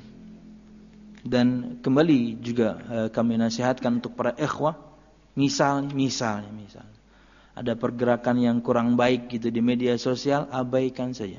Dan kembali juga uh, kami nasihatkan untuk para ikhwah. Misal, misalnya, misal, ada pergerakan yang kurang baik gitu di media sosial, abaikan saja.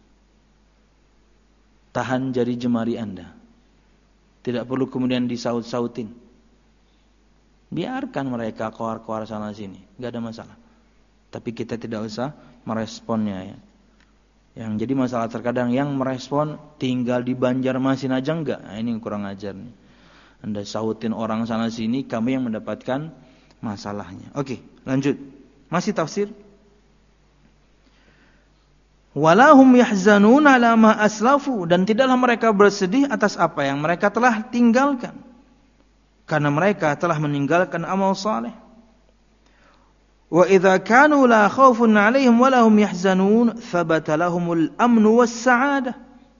Tahan jari jemari Anda. Tidak perlu kemudian disaut-sautin. Biarkan mereka keluar-keluar sana sini, nggak ada masalah. Tapi kita tidak usah meresponnya ya. Yang jadi masalah terkadang yang merespon tinggal di Banjarmasin aja enggak. Nah, ini kurang ajar nih. Anda sautin orang sana sini, kami yang mendapatkan masalahnya. Oke, lanjut. Masih tafsir. Walahum yahzanun ala ma aslafu, dan tidaklah mereka bersedih atas apa yang mereka telah tinggalkan. Karena mereka telah meninggalkan amal saleh. Wa idza kanu la khaufun 'alaihim wa lahum yahzanun thabata lahumul amnu was sa'adah.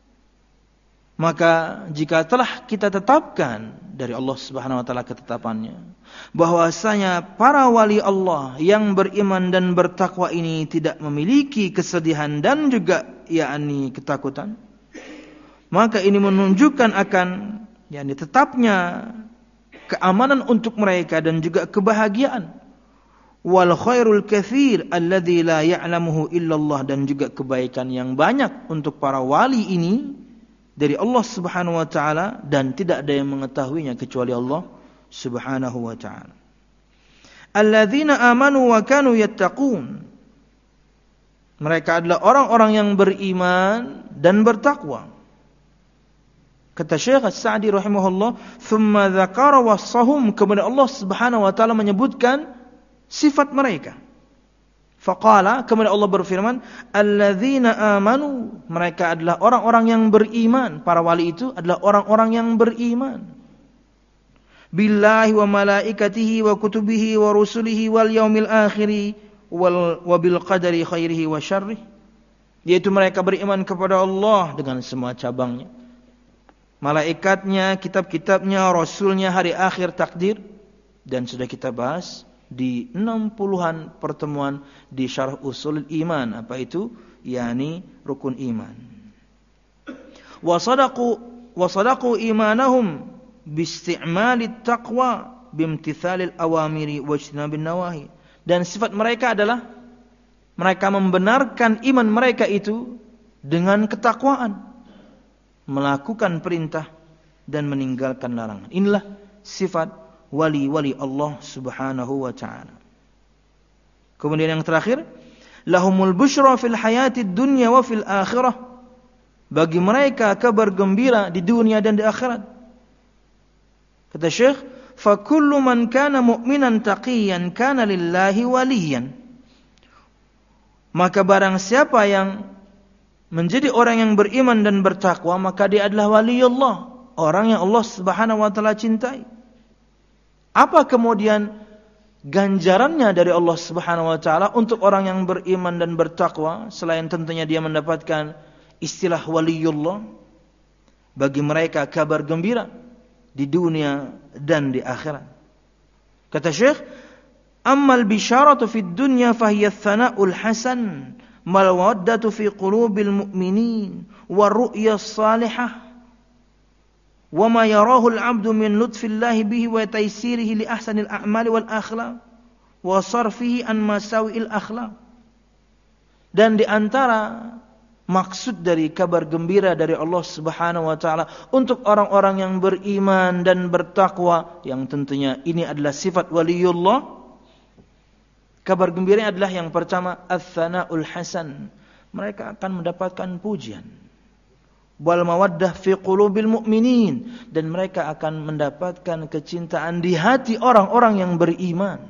Maka jika telah kita tetapkan dari Allah Subhanahu wa taala ketetapannya bahwasanya para wali Allah yang beriman dan bertakwa ini tidak memiliki kesedihan dan juga yakni ketakutan, maka ini menunjukkan akan yakni tetapnya keamanan untuk mereka dan juga kebahagiaan. Wal khairul katsir alladzi la ya'lamuhu illallah, dan juga kebaikan yang banyak untuk para wali ini dari Allah Subhanahu wa taala dan tidak ada yang mengetahuinya kecuali Allah Subhanahu wa taala. Alladzina amanu wa kanu yattaqun. Mereka adalah orang-orang yang beriman dan bertakwa. Kata Syekh As-Sa'di rahimahullah, "Tsumma dzakara wasahum", kemudian Allah Subhanahu wa taala menyebutkan sifat mereka. Faqala, kemudian Allah berfirman, alladzina amanu, mereka adalah orang-orang yang beriman. Para wali itu adalah orang-orang yang beriman. Billahi wa malaikatihi wa kutubihi wa rusulihi wal yaumil akhiri wal wa bil qadari khairihi wa syarrih. Yaitu mereka beriman kepada Allah dengan semua cabangnya. Malaikatnya, kitab-kitabnya, rasulnya, hari akhir, takdir. Dan sudah kita bahas di enam puluhan pertemuan di Syarah Ushul Iman, apa itu? yakni rukun iman. Wa sadaqu wa sadaqu imanahum biisti'malit taqwa bimtithalil awamiri wajtinabin nawahi. Dan sifat mereka adalah mereka membenarkan iman mereka itu dengan ketakwaan, melakukan perintah dan meninggalkan larangan. Inilah sifat wali-wali Allah Subhanahu wa ta'ala. Kemudian yang terakhir, lahumul busyra fil hayatid dunya wa fil akhirah. Bagi mereka kabar gembira di dunia dan di akhirat. Kata Syekh, fa kullu man kana mu'minan taqiyan kana lillahi waliyan. Maka barang siapa yang menjadi orang yang beriman dan bertakwa, maka dia adalah wali Allah, orang yang Allah Subhanahu wa ta'ala cintai. Apa kemudian ganjarannya dari Allah Subhanahu wa taala untuk orang yang beriman dan bertakwa selain tentunya dia mendapatkan istilah waliullah? Bagi mereka kabar gembira di dunia dan di akhirat. Kata Syekh, Ammal bisyaratu fid dunya fahiya tsana'ul hasan mal waddatu fi qulubil mu'minin wa ru'ya salihah wa ma yarahu al-'abdu min lutfillahi bihi wa taysirihi li ahsanil a'mali wal akhlaq wa sarfihi an masawi'il akhlaq. Dan di antara maksud dari kabar gembira dari Allah Subhanahu wa taala untuk orang-orang yang beriman dan bertakwa, yang tentunya ini adalah sifat waliullah. Kabar gembira adalah yang pertama ats-tsana'ul hasan. Mereka akan mendapatkan pujian. Wal mawaddah fi qulubil mu'minin, dan mereka akan mendapatkan kecintaan di hati orang-orang yang beriman.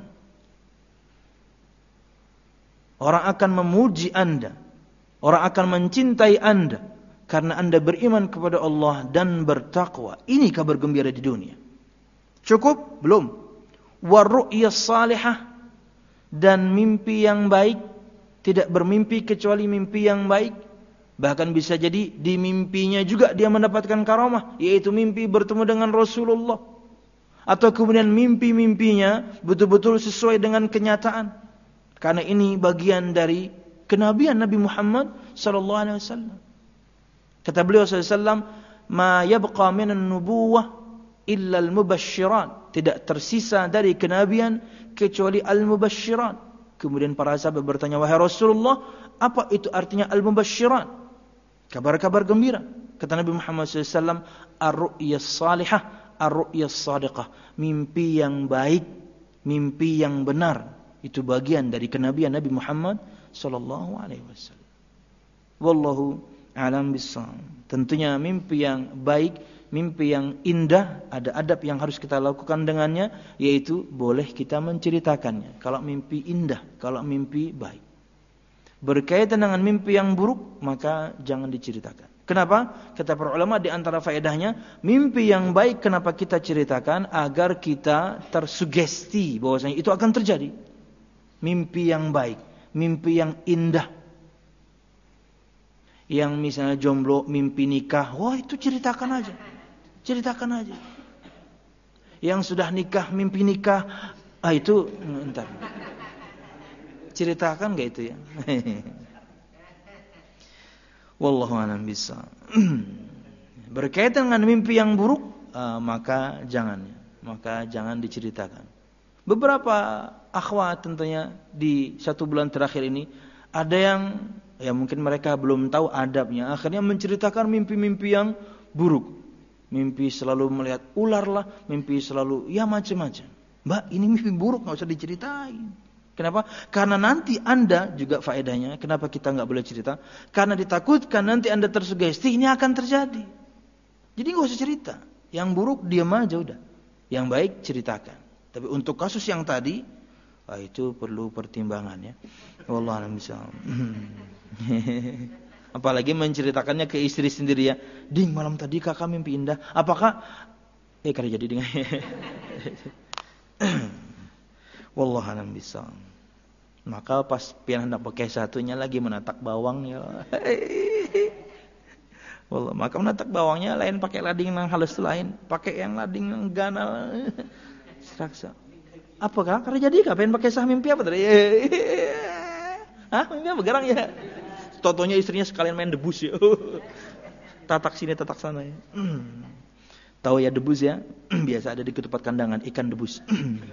Orang akan memuji Anda. Orang akan mencintai Anda karena Anda beriman kepada Allah dan bertakwa. Ini kabar gembira di dunia. Cukup? Belum. Wa ru'ya salihah, dan mimpi yang baik, tidak bermimpi kecuali mimpi yang baik. Bahkan bisa jadi di mimpinya juga dia mendapatkan karamah, yaitu mimpi bertemu dengan Rasulullah. Atau kemudian mimpi-mimpinya betul-betul sesuai dengan kenyataan. Karena ini bagian dari kenabian Nabi Muhammad sallallahu alaihi wasallam. Kata beliau sallallahu alaihi wasallam, "Ma yabqa minan nubuwah illa al-mubasysyirat." Tidak tersisa dari kenabian kecuali al-mubasysyirat. Kemudian para sahabat bertanya, "Wahai Rasulullah, apa itu artinya al-mubasysyirat?" Kabar-kabar gembira. Kata Nabi Muhammad sallallahu alaihi wasallam, "Ar-ru'ya salihah, ar-ru'ya shadiqah." Mimpi yang baik, mimpi yang benar. Itu bagian dari kenabian Nabi Muhammad sallallahu alaihi wasallam. Wallahu a'lam bissawab. Tentunya mimpi yang baik, mimpi yang indah, ada adab yang harus kita lakukan dengannya, yaitu boleh kita menceritakannya. Kalau mimpi indah, kalau mimpi baik. Berkaitan dengan mimpi yang buruk, maka jangan diceritakan. Kenapa? Kata para ulama, di antara faedahnya, mimpi yang baik kenapa kita ceritakan? Agar kita tersugesti bahwasanya itu akan terjadi. Mimpi yang baik, mimpi yang indah. Yang misalnya jomblo mimpi nikah, wah itu ceritakan aja. Ceritakan aja. Yang sudah nikah mimpi nikah, ah itu entar. Ceritakan enggak itu ya? Wallahu a'lam bishawab. Berkaitan dengan mimpi yang buruk, uh, maka jangan, maka jangan diceritakan. Beberapa akhwat tentunya di satu bulan terakhir ini ada yang ya mungkin mereka belum tahu adabnya, akhirnya menceritakan mimpi-mimpi yang buruk. Mimpi selalu melihat ular lah, mimpi selalu ya macam-macam. Mbak, ini mimpi buruk, enggak usah diceritain. Kenapa? Karena nanti Anda juga faedahnya, kenapa kita enggak boleh cerita? Karena ditakutkan nanti Anda tersugesti ini akan terjadi. Jadi enggak usah cerita. Yang buruk diam aja udah. Yang baik ceritakan. Tapi untuk kasus yang tadi, wah itu perlu pertimbangan ya. Wallahu a'lam bishawab. Apalagi menceritakannya ke istri sendiri ya. Ding, malam tadi kakak mimpi indah. Apakah eh kada jadi ding. Wallahu a'lam bishawab. Maka pas pian hendak pakai satunya lagi menatak bawang ya. Wallah, maka menatak bawangnya lain pakai lading yang halus lain, pakai yang lading yang ganal. Seraksa. Apakah? Karena jadi kapan pakai sah mimpi apa tadi? Hah? Mimpi apa garang ya? Totonya istrinya sekalian main debus ya. Tatak sini, tatak sana ya. Tahu ya debus ya? Biasa ada di ketupat kandangan, ikan debus.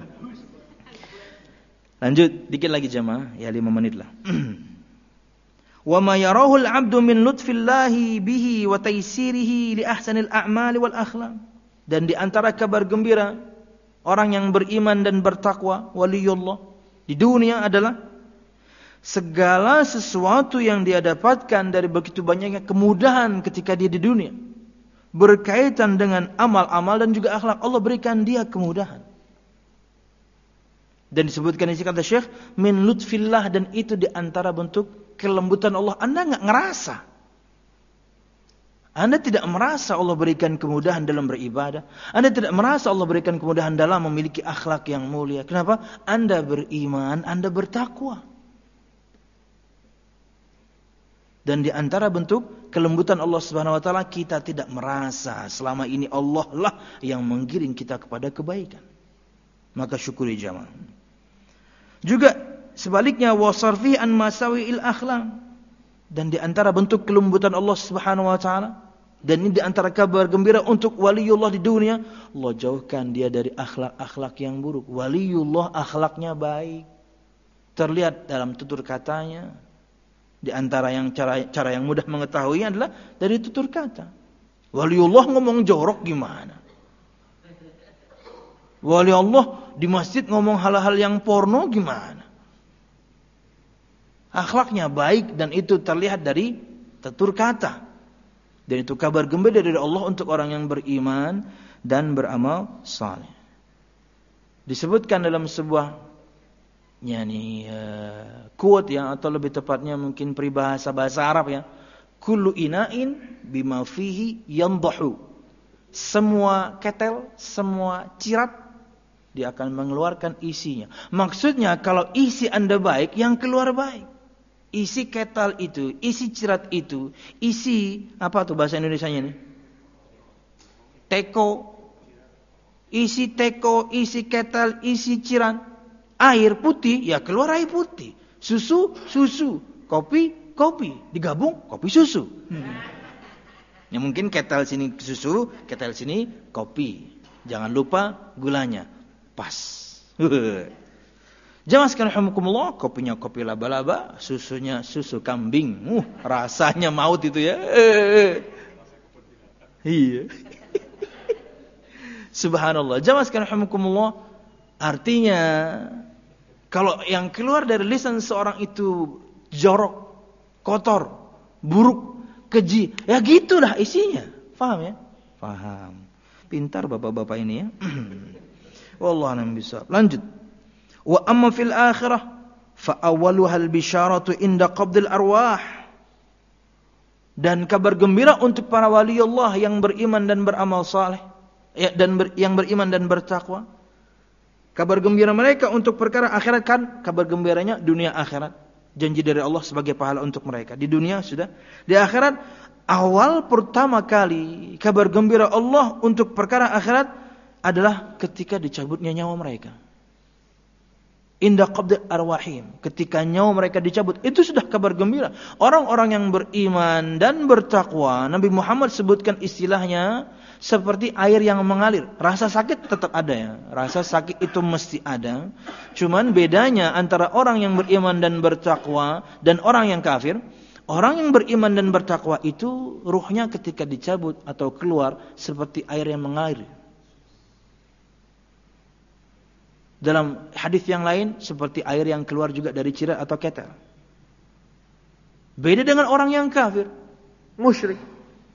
Lanjut, dikit lagi jamaah, ya lima menit lah. Wa ma yarahu al-'abdu min lutfillahi bihi wa taysirihi li ahsanil a'mali wal akhlaq. Dan di antara kabar gembira orang yang beriman dan bertakwa, waliullah di dunia adalah segala sesuatu yang dia dapatkan dari begitu banyaknya kemudahan ketika dia di dunia berkaitan dengan amal-amal dan juga akhlak, Allah berikan dia kemudahan. Dan disebutkan di sini kata Syekh min lutfillah, dan itu di antara bentuk kelembutan Allah. Anda enggak ngerasa. Anda tidak merasa Allah berikan kemudahan dalam beribadah. Anda tidak merasa Allah berikan kemudahan dalam memiliki akhlak yang mulia. Kenapa? Anda beriman, Anda bertakwa. Dan di antara bentuk kelembutan Allah Subhanahu wa taala, kita tidak merasa selama ini Allah lah yang menggiring kita kepada kebaikan. Maka syukuri jamaah. Juga sebaliknya wasarfi an masawiil akhlaq. Dan di antara bentuk kelembutan Allah Subhanahu wa taala, dan ini di antara kabar gembira untuk waliullah di dunia, Allah jauhkan dia dari akhlak-akhlak yang buruk. Waliullah akhlaknya baik. Terlihat dalam tutur katanya. Di antara yang cara cara yang mudah mengetahui adalah dari tutur kata. Waliullah ngomong jorok gimana? Waliullah di masjid ngomong hal-hal yang porno gimana? Akhlaknya baik dan itu terlihat dari tutur kata. Dan itu kabar gembira dari Allah untuk orang yang beriman dan beramal saleh. Disebutkan dalam sebuah yani uh, quote ya, atau lebih tepatnya mungkin peribahasa bahasa Arab ya. Kullu ina'in bima fihi yandahu. Semua ketel, semua cirat dia akan mengeluarkan isinya. Maksudnya kalau isi Anda baik, yang keluar baik. Isi ketal itu, isi cirat itu, isi apa tuh bahasa Indonesianya nih? Teko. Isi teko, isi ketal, isi cirat. Air putih, ya keluar air putih. Susu, susu. Kopi, kopi. Digabung, kopi susu. Hmm. Ya mungkin ketal sini susu, ketal sini kopi. Jangan lupa gulanya. Pas. Jamaah sekalian rahimakumullah, kopinya kopi laba-laba, susunya susu kambing. Uh, rasanya maut itu ya. Iya. Subhanallah. Jamaah sekalian rahimakumullah, artinya kalau yang keluar dari lisan seorang itu jorok, kotor, buruk, keji, ya gitulah isinya. Paham ya? Paham. Pintar bapak-bapak ini ya. Wallahu a'lam bishawab. Lanjut. Wa amma fil akhirah fa awwaluha al bisyaratu inda qabdil arwah. Dan kabar gembira untuk para wali Allah yang beriman dan beramal saleh, ya, dan ber, yang beriman dan bertakwa. Kabar gembira mereka untuk perkara akhirat kan, kabar gembiranya dunia akhirat. Janji dari Allah sebagai pahala untuk mereka. Di dunia sudah, di akhirat awal pertama kali kabar gembira Allah untuk perkara akhirat adalah ketika dicabutnya nyawa mereka. Inda qabd arwahim, ketika nyawa mereka dicabut, itu sudah kabar gembira. Orang-orang yang beriman dan bertakwa, Nabi Muhammad sebutkan istilahnya seperti air yang mengalir. Rasa sakit tetap ada ya, rasa sakit itu mesti ada. Cuman bedanya antara orang yang beriman dan bertakwa dan orang yang kafir, orang yang beriman dan bertakwa itu ruhnya ketika dicabut atau keluar seperti air yang mengalir. Dalam hadis yang lain seperti air yang keluar juga dari cirat atau ketel. Beda dengan orang yang kafir, musyrik.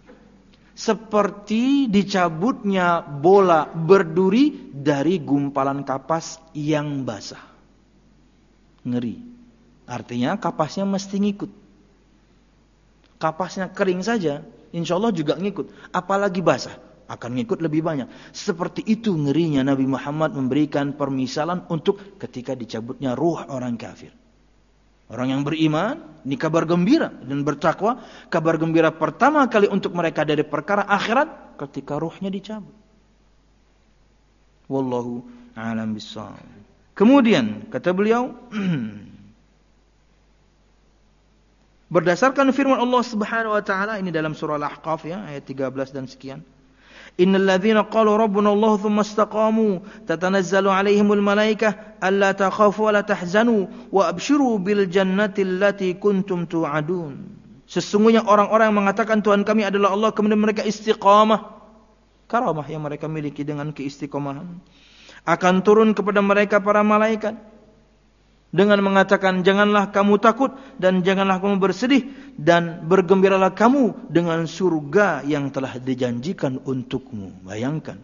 Seperti dicabutnya bola berduri dari gumpalan kapas yang basah. Ngeri. Artinya kapasnya mesti ngikut. Kapasnya kering saja, insya Allah juga ngikut. Apalagi basah, akan ngikut lebih banyak. Seperti itu ngerinya Nabi Muhammad memberikan permisalan untuk ketika dicabutnya ruh orang kafir. Orang yang beriman, ini kabar gembira dan bertakwa. Kabar gembira pertama kali untuk mereka dari perkara akhirat ketika ruhnya dicabut. Wallahu a'lam bishawab. Kemudian kata beliau, berdasarkan firman Allah Subhanahu wa taala ini dalam surah Al-Ahqaf ya, ayat tiga belas dan sekian. Innal ladzina qalu rabbuna Allah tsumma istaqamu tatanazzalu 'alaihimul malaikah alla takhafu wa la tahzanu wa abshiru bil jannati allati kuntum tu'adun. Sesungguhnya orang-orang yang mengatakan Tuhan kami adalah Allah kemudian mereka istiqamah, karamah yang mereka miliki dengan keistiqomahan, akan turun kepada mereka para malaikat dengan mengatakan janganlah kamu takut dan janganlah kamu bersedih dan bergembiralah kamu dengan surga yang telah dijanjikan untukmu. Bayangkan.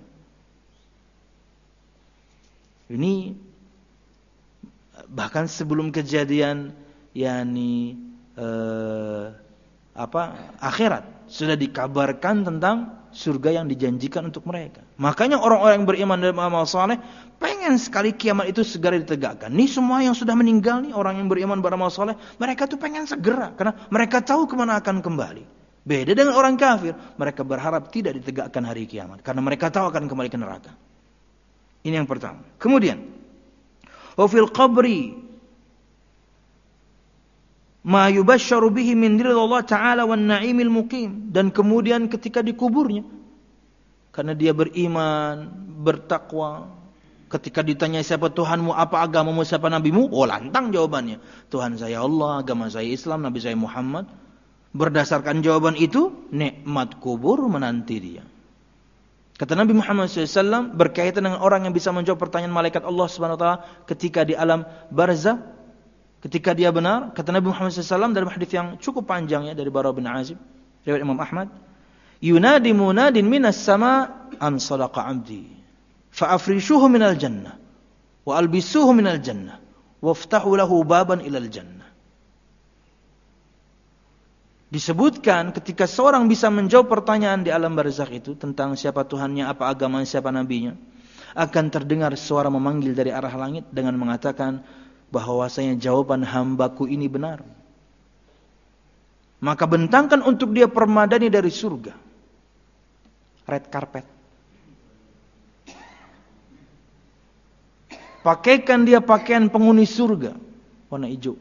Ini bahkan sebelum kejadian yakni eh, apa akhirat sudah dikabarkan tentang surga yang dijanjikan untuk mereka. Makanya orang-orang yang beriman dan beramal saleh pengen sekali kiamat itu segera ditegakkan. Ini semua yang sudah meninggal nih, orang yang beriman beramal saleh, mereka tuh pengen segera karena mereka tahu kemana akan kembali. Beda dengan orang kafir, mereka berharap tidak ditegakkan hari kiamat karena mereka tahu akan kembali ke neraka. Ini yang pertama. Kemudian, wa fil qabri ma yubashsharu bihi min ridallah ta'ala wan na'imil muqim, dan kemudian ketika dikuburnya karena dia beriman, bertakwa, ketika ditanya siapa Tuhanmu, apa agamamu, siapa nabimu, oh lantang jawabannya, Tuhan saya Allah, agama saya Islam, nabi saya Muhammad. Berdasarkan jawaban itu, nikmat kubur menanti dia. Kata Nabi Muhammad shallallahu alaihi wasallam berkaitan dengan orang yang bisa menjawab pertanyaan malaikat Allah Subhanahu wa taala ketika di alam barzakh, ketika dia benar, kata Nabi Muhammad shallallahu alaihi wasallam dalam hadis yang cukup panjang ya dari Bara bin Azib, riwayat Imam Ahmad, yunadi munadin minas sama an sadaqa abdi fa afrishuhu minal jannah wa albisuhu minal jannah waftahu lahu baban ilal jannah. Disebutkan ketika seorang bisa menjawab pertanyaan di alam barzakh itu tentang siapa Tuhannya, apa agamanya, siapa nabinya, akan terdengar suara memanggil dari arah langit dengan mengatakan bahwasanya jawaban hambaku ini benar. Maka bentangkan untuk dia permadani dari surga, red carpet. Pakaikan dia pakaian penghuni surga warna hijau.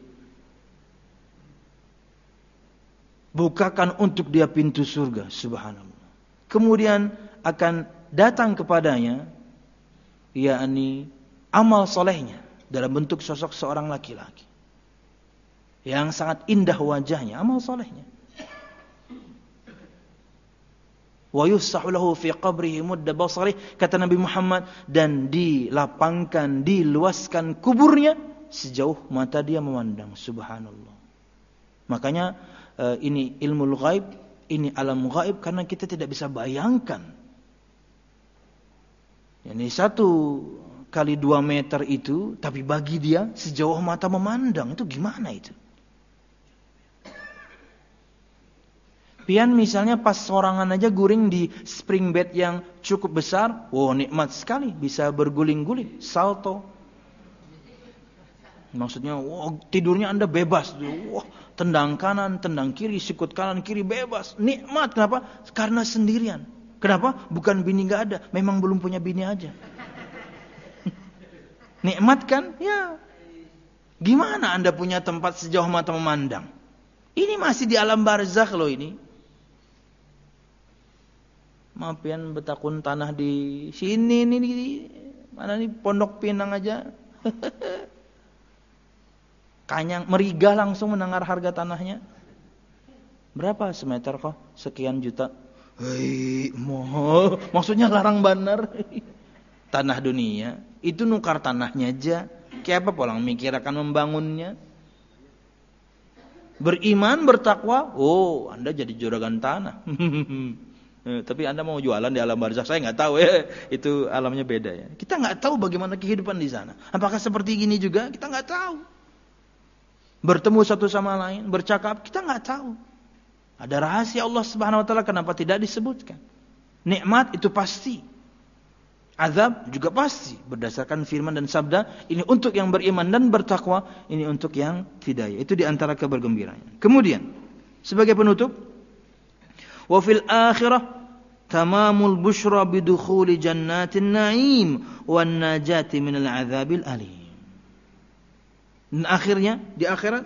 Bukakan untuk dia pintu surga, subhanallah. Kemudian akan datang kepadanya, yakni amal solehnya dalam bentuk sosok seorang laki-laki yang sangat indah wajahnya, amal solehnya. Wa yufsahu lahu fi qabrihi mudda basarih, kata Nabi Muhammad, dan dilapangkan, diluaskan kuburnya sejauh mata dia memandang, subhanallah. Makanya Uh, ini ilmu ghaib, ini alam ghaib, karena kita tidak bisa bayangkan. Ini satu kali dua meter itu, tapi bagi dia sejauh mata memandang, itu gimana itu? Pian misalnya pas sorangan aja guring di spring bed yang cukup besar, wow nikmat sekali, bisa berguling-guling, salto. Maksudnya, wow, tidurnya Anda bebas, wah, tendang kanan, tendang kiri, sikut kanan, kiri, bebas. Nikmat, kenapa? Karena sendirian. Kenapa? Bukan bini gak ada, memang belum punya bini aja. Nikmat kan? Ya. Gimana Anda punya tempat sejauh mata memandang? Ini masih di alam barzakh loh ini. Maaf ya, betakun tanah di sini, ini, ini mana nih, Pondok Pinang aja. Kanyang, Meriga langsung mendengar harga tanahnya. Berapa semeter kok? Sekian juta. Hei, moh, maksudnya larang benar. Tanah dunia, itu nukar tanahnya aja. Kayak apa polang mikir akan membangunnya? Beriman, bertakwa, oh Anda jadi juragan tanah. Tapi Anda mau jualan di alam barzakh, saya nggak tahu ya. Itu alamnya beda ya. Kita nggak tahu bagaimana kehidupan di sana. Apakah seperti gini juga? Kita nggak tahu. Bertemu satu sama lain, bercakap, kita nggak tahu. Ada rahasia Allah Subhanahu wa taala, kenapa tidak disebutkan? Nikmat itu pasti. Azab juga pasti berdasarkan firman dan sabda, ini untuk yang beriman dan bertakwa, ini untuk yang hidayah. Itu di antara kabar gembiranya. Kemudian sebagai penutup, wa fil akhirah tamamul busyra bidukhuli jannatin na'im wan najati minal azabil alim. Dan akhirnya di akhirat,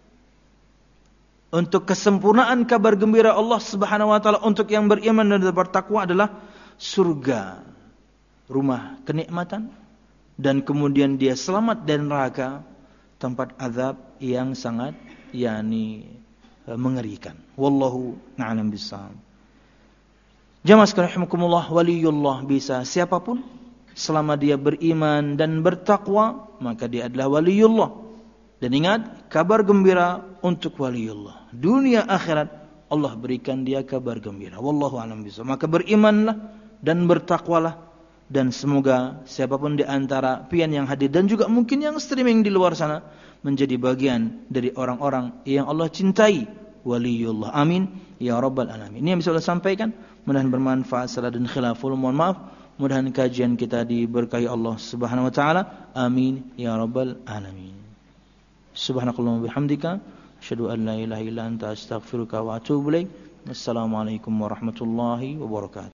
untuk kesempurnaan kabar gembira Allah Subhanahu wa taala untuk yang beriman dan bertakwa adalah surga, rumah kenikmatan, dan kemudian dia selamat dari neraka, tempat azab yang sangat yakni mengerikan. Wallahu a'lam bishawab. Jamaah sekalian rahimakumullah, waliyullah bisa siapapun selama dia beriman dan bertakwa, maka dia adalah waliyullah. Dan ingat, kabar gembira untuk waliullah. Dunia akhirat Allah berikan dia kabar gembira. Wallahu a'lam bishawab. Maka berimanlah dan bertakwalah, dan semoga siapapun di antara pian yang hadir dan juga mungkin yang streaming di luar sana menjadi bagian dari orang-orang yang Allah cintai, waliullah. Amin ya rabbal alamin. Ini yang bisa saya sampaikan, mudah-mudahan bermanfaat. Salah dan khilaful, mohon maaf. Mudah-mudahan kajian kita diberkahi Allah Subhanahu wa taala. Amin ya rabbal alamin. Subhanakallahumma bihamdika asyhadu an la ilaha illa anta astaghfiruka wa atubu ilaik. Wassalamualaikum warahmatullahi wabarakatuh.